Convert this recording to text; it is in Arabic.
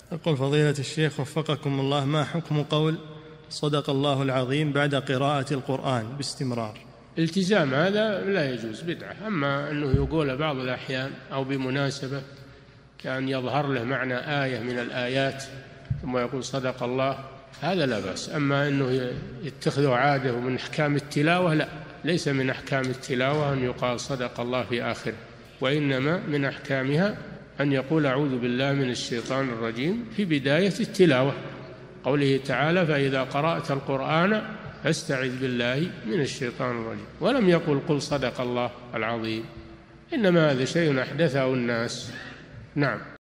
يقول فضيلة الشيخ وفقكم الله، ما حكم قول صدق الله العظيم بعد قراءة القرآن باستمرار؟ التزام هذا لا يجوز، بدعة. أما أنه يقول بعض الأحيان أو بمناسبة كأن يظهر له معنى آية من الآيات ثم يقول صدق الله، هذا لا بأس. أما أنه يتخذه عادة ومن أحكام التلاوة، لا، ليس من أحكام التلاوة أن يقال صدق الله في آخره، وإنما من أحكامها أن يقول أعوذ بالله من الشيطان الرجيم في بداية التلاوة، قوله تعالى فإذا قرأت القرآن فاستعذ بالله من الشيطان الرجيم، ولم يقل قل صدق الله العظيم، إنما هذا شيء أحدثه الناس. نعم.